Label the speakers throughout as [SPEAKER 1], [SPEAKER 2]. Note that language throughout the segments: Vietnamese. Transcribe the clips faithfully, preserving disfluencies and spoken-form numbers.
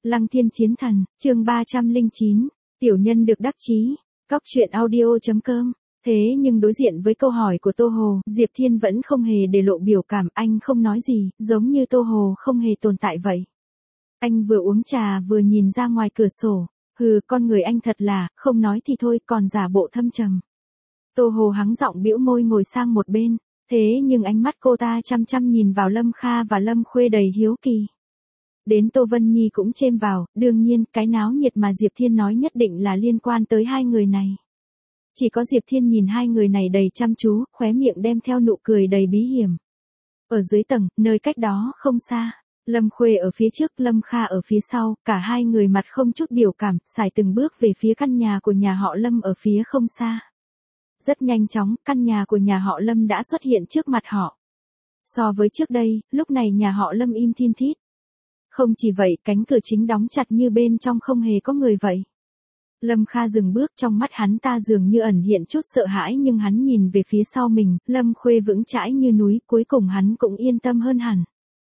[SPEAKER 1] Lăng Thiên Chiến Thần, chương ba trăm lẻ chín, tiểu nhân được đắc chí, cóc truyện audio chấm com. Thế nhưng đối diện với câu hỏi của Tô Hồ, Diệp Thiên vẫn không hề để lộ biểu cảm, anh không nói gì, giống như Tô Hồ không hề tồn tại vậy. Anh vừa uống trà vừa nhìn ra ngoài cửa sổ, hừ, con người anh thật là, không nói thì thôi còn giả bộ thâm trầm. Tô Hồ hắng giọng bĩu môi ngồi sang một bên, thế nhưng ánh mắt cô ta chăm chăm nhìn vào Lâm Kha và Lâm Khuê đầy hiếu kỳ. Đến Tô Vân Nhi cũng chêm vào, đương nhiên cái náo nhiệt mà Diệp Thiên nói nhất định là liên quan tới hai người này. Chỉ có Diệp Thiên nhìn hai người này đầy chăm chú, khóe miệng đem theo nụ cười đầy bí hiểm. Ở dưới tầng, nơi cách đó không xa, Lâm Khuê ở phía trước, Lâm Kha ở phía sau, cả hai người mặt không chút biểu cảm, xài từng bước về phía căn nhà của nhà họ Lâm ở phía không xa. Rất nhanh chóng, căn nhà của nhà họ Lâm đã xuất hiện trước mặt họ. So với trước đây, lúc này nhà họ Lâm im thin thít. Không chỉ vậy, cánh cửa chính đóng chặt như bên trong không hề có người vậy. Lâm Kha dừng bước, trong mắt hắn ta dường như ẩn hiện chút sợ hãi, nhưng hắn nhìn về phía sau mình, Lâm Khuê vững chãi như núi, cuối cùng hắn cũng yên tâm hơn hẳn.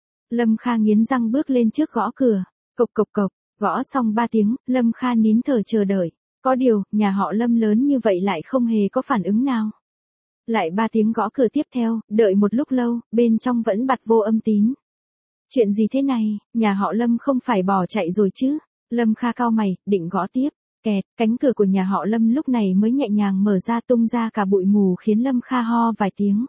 [SPEAKER 1] Lâm Kha nghiến răng bước lên trước gõ cửa, cộc cộc cộc, gõ xong ba tiếng, Lâm Kha nín thở chờ đợi. Có điều, nhà họ Lâm lớn như vậy lại không hề có phản ứng nào. Lại ba tiếng gõ cửa tiếp theo, đợi một lúc lâu, bên trong vẫn bặt vô âm tín. Chuyện gì thế này, nhà họ Lâm không phải bỏ chạy rồi chứ? Lâm Kha cau mày, định gõ tiếp. Kẹt, cánh cửa của nhà họ Lâm lúc này mới nhẹ nhàng mở ra, tung ra cả bụi mù khiến Lâm Kha ho vài tiếng.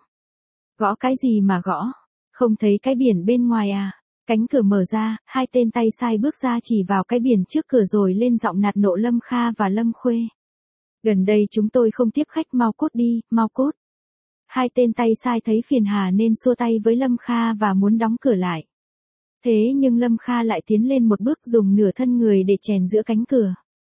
[SPEAKER 1] Gõ cái gì mà gõ? Không thấy cái biển bên ngoài à? Cánh cửa mở ra, hai tên tay sai bước ra chỉ vào cái biển trước cửa rồi lên giọng nạt nộ Lâm Kha và Lâm Khuê. Gần đây chúng tôi không tiếp khách, mau cút đi, mau cút. Hai tên tay sai thấy phiền hà nên xua tay với Lâm Kha và muốn đóng cửa lại. Thế nhưng Lâm Kha lại tiến lên một bước, dùng nửa thân người để chèn giữa cánh cửa.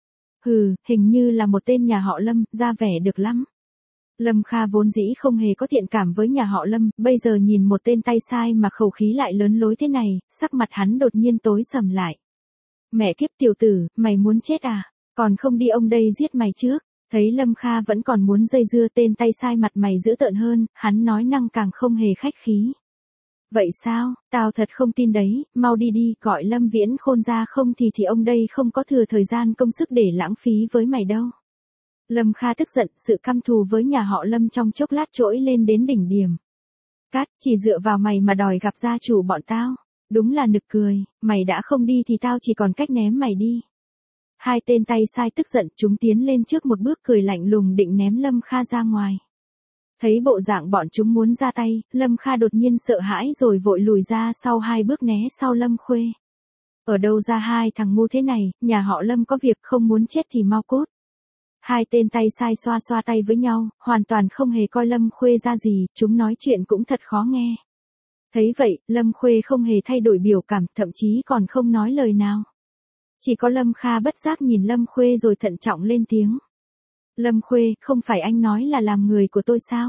[SPEAKER 1] Hừ, hình như là một tên nhà họ Lâm, ra vẻ được lắm. Lâm Kha vốn dĩ không hề có thiện cảm với nhà họ Lâm, bây giờ nhìn một tên tay sai mà khẩu khí lại lớn lối thế này, sắc mặt hắn đột nhiên tối sầm lại. Mẹ kiếp tiểu tử, mày muốn chết à? Còn không đi ông đây giết mày trước. Thấy Lâm Kha vẫn còn muốn dây dưa, tên tay sai mặt mày dữ tợn hơn, hắn nói năng càng không hề khách khí. Vậy sao, tao thật không tin đấy, mau đi đi, gọi Lâm Viễn Khôn ra, không thì thì ông đây không có thừa thời gian công sức để lãng phí với mày đâu. Lâm Kha tức giận, sự căm thù với nhà họ Lâm trong chốc lát trỗi lên đến đỉnh điểm. Cát, chỉ dựa vào mày mà đòi gặp gia chủ bọn tao, đúng là nực cười, mày đã không đi thì tao chỉ còn cách ném mày đi. Hai tên tay sai tức giận, chúng tiến lên trước một bước cười lạnh lùng định ném Lâm Kha ra ngoài. Thấy bộ dạng bọn chúng muốn ra tay, Lâm Kha đột nhiên sợ hãi rồi vội lùi ra sau hai bước né sau Lâm Khuê. Ở đâu ra hai thằng ngu thế này, nhà họ Lâm có việc, không muốn chết thì mau cút. Hai tên tay sai xoa xoa tay với nhau, hoàn toàn không hề coi Lâm Khuê ra gì, chúng nói chuyện cũng thật khó nghe. Thấy vậy, Lâm Khuê không hề thay đổi biểu cảm, thậm chí còn không nói lời nào. Chỉ có Lâm Kha bất giác nhìn Lâm Khuê rồi thận trọng lên tiếng. Lâm Khuê, không phải anh nói là làm người của tôi sao?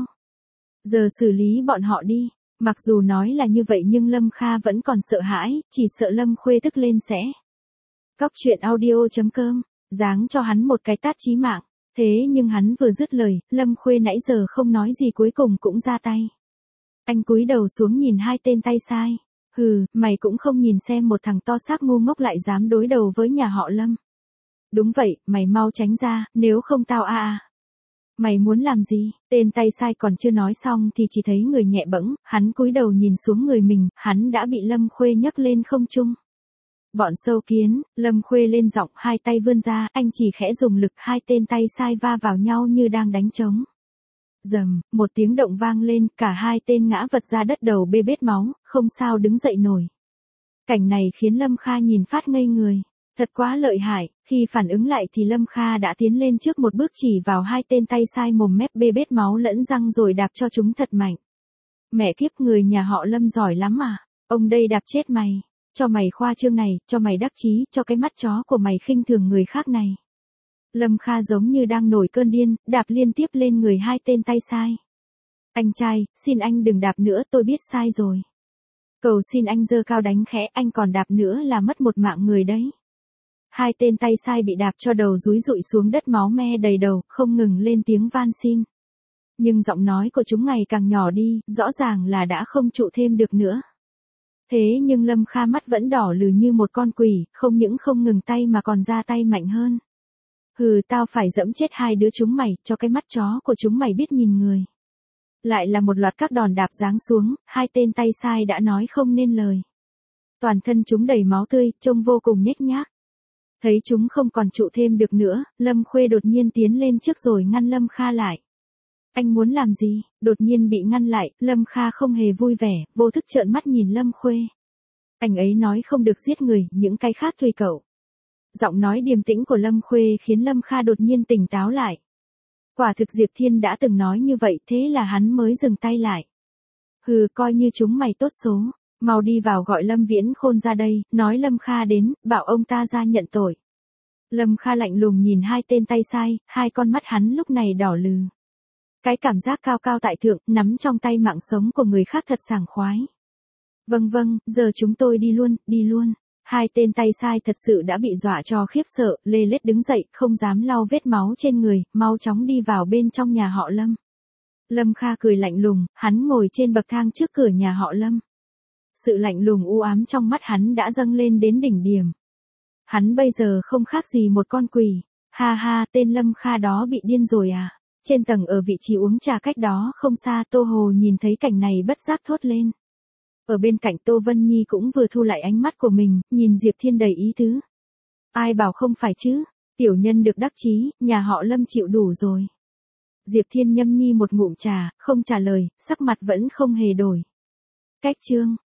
[SPEAKER 1] Giờ xử lý bọn họ đi. Mặc dù nói là như vậy nhưng Lâm Kha vẫn còn sợ hãi, chỉ sợ Lâm Khuê tức lên sẽ. Cóc truyện audio chấm com, giáng cho hắn một cái tát chí mạng. Thế nhưng hắn vừa dứt lời, Lâm Khuê nãy giờ không nói gì cuối cùng cũng ra tay. Anh cúi đầu xuống nhìn hai tên tay sai. Hừ, mày cũng không nhìn xem một thằng to xác ngu ngốc lại dám đối đầu với nhà họ Lâm. Đúng vậy, mày mau tránh ra, nếu không tao a a. Mày muốn làm gì? Tên tay sai còn chưa nói xong thì chỉ thấy người nhẹ bẫng, hắn cúi đầu nhìn xuống người mình, hắn đã bị Lâm Khuê nhấc lên không trung. Bọn sâu kiến, Lâm Khuê lên giọng, hai tay vươn ra, anh chỉ khẽ dùng lực, hai tên tay sai va vào nhau như đang đánh trống. Dầm, một tiếng động vang lên, cả hai tên ngã vật ra đất, đầu bê bết máu, không sao đứng dậy nổi. Cảnh này khiến Lâm Kha nhìn phát ngây người. Thật quá lợi hại, khi phản ứng lại thì Lâm Kha đã tiến lên trước một bước chỉ vào hai tên tay sai mồm mép bê bết máu lẫn răng rồi đạp cho chúng thật mạnh. Mẹ kiếp, người nhà họ Lâm giỏi lắm à, ông đây đạp chết mày, cho mày khoa trương này, cho mày đắc chí, cho cái mắt chó của mày khinh thường người khác này. Lâm Kha giống như đang nổi cơn điên, đạp liên tiếp lên người hai tên tay sai. Anh trai, xin anh đừng đạp nữa, tôi biết sai rồi. Cầu xin anh giơ cao đánh khẽ, anh còn đạp nữa là mất một mạng người đấy. Hai tên tay sai bị đạp cho đầu dúi dụi xuống đất, máu me đầy đầu, không ngừng lên tiếng van xin. Nhưng giọng nói của chúng ngày càng nhỏ đi, rõ ràng là đã không trụ thêm được nữa. Thế nhưng Lâm Kha mắt vẫn đỏ lừ như một con quỷ, không những không ngừng tay mà còn ra tay mạnh hơn. Hừ, tao phải dẫm chết hai đứa chúng mày, cho cái mắt chó của chúng mày biết nhìn người. Lại là một loạt các đòn đạp giáng xuống, hai tên tay sai đã nói không nên lời. Toàn thân chúng đầy máu tươi, trông vô cùng nhếch nhác. Thấy chúng không còn trụ thêm được nữa, Lâm Khuê đột nhiên tiến lên trước rồi ngăn Lâm Kha lại. Anh muốn làm gì? Đột nhiên bị ngăn lại, Lâm Kha không hề vui vẻ, vô thức trợn mắt nhìn Lâm Khuê. Anh ấy nói không được giết người, những cái khác tùy cậu. Giọng nói điềm tĩnh của Lâm Khuê khiến Lâm Kha đột nhiên tỉnh táo lại. Quả thực Diệp Thiên đã từng nói như vậy, thế là hắn mới dừng tay lại. Hừ, coi như chúng mày tốt số, mau đi vào gọi Lâm Viễn Khôn ra đây, nói Lâm Kha đến, bảo ông ta ra nhận tội. Lâm Kha lạnh lùng nhìn hai tên tay sai, hai con mắt hắn lúc này đỏ lừ. Cái cảm giác cao cao tại thượng, nắm trong tay mạng sống của người khác thật sảng khoái. Vâng vâng, giờ chúng tôi đi luôn, đi luôn. Hai tên tay sai thật sự đã bị dọa cho khiếp sợ, lê lết đứng dậy, không dám lau vết máu trên người, mau chóng đi vào bên trong nhà họ Lâm. Lâm Kha cười lạnh lùng, hắn ngồi trên bậc thang trước cửa nhà họ Lâm. Sự lạnh lùng u ám trong mắt hắn đã dâng lên đến đỉnh điểm. Hắn bây giờ không khác gì một con quỷ. Ha ha, tên Lâm Kha đó bị điên rồi à? Trên tầng ở vị trí uống trà cách đó không xa, Tô Hồ nhìn thấy cảnh này bất giác thốt lên. Ở bên cạnh Tô Vân Nhi cũng vừa thu lại ánh mắt của mình, nhìn Diệp Thiên đầy ý tứ. Ai bảo không phải chứ, tiểu nhân được đắc chí, nhà họ Lâm chịu đủ rồi. Diệp Thiên nhâm nhi một ngụm trà, không trả lời, sắc mặt vẫn không hề đổi. Cách chương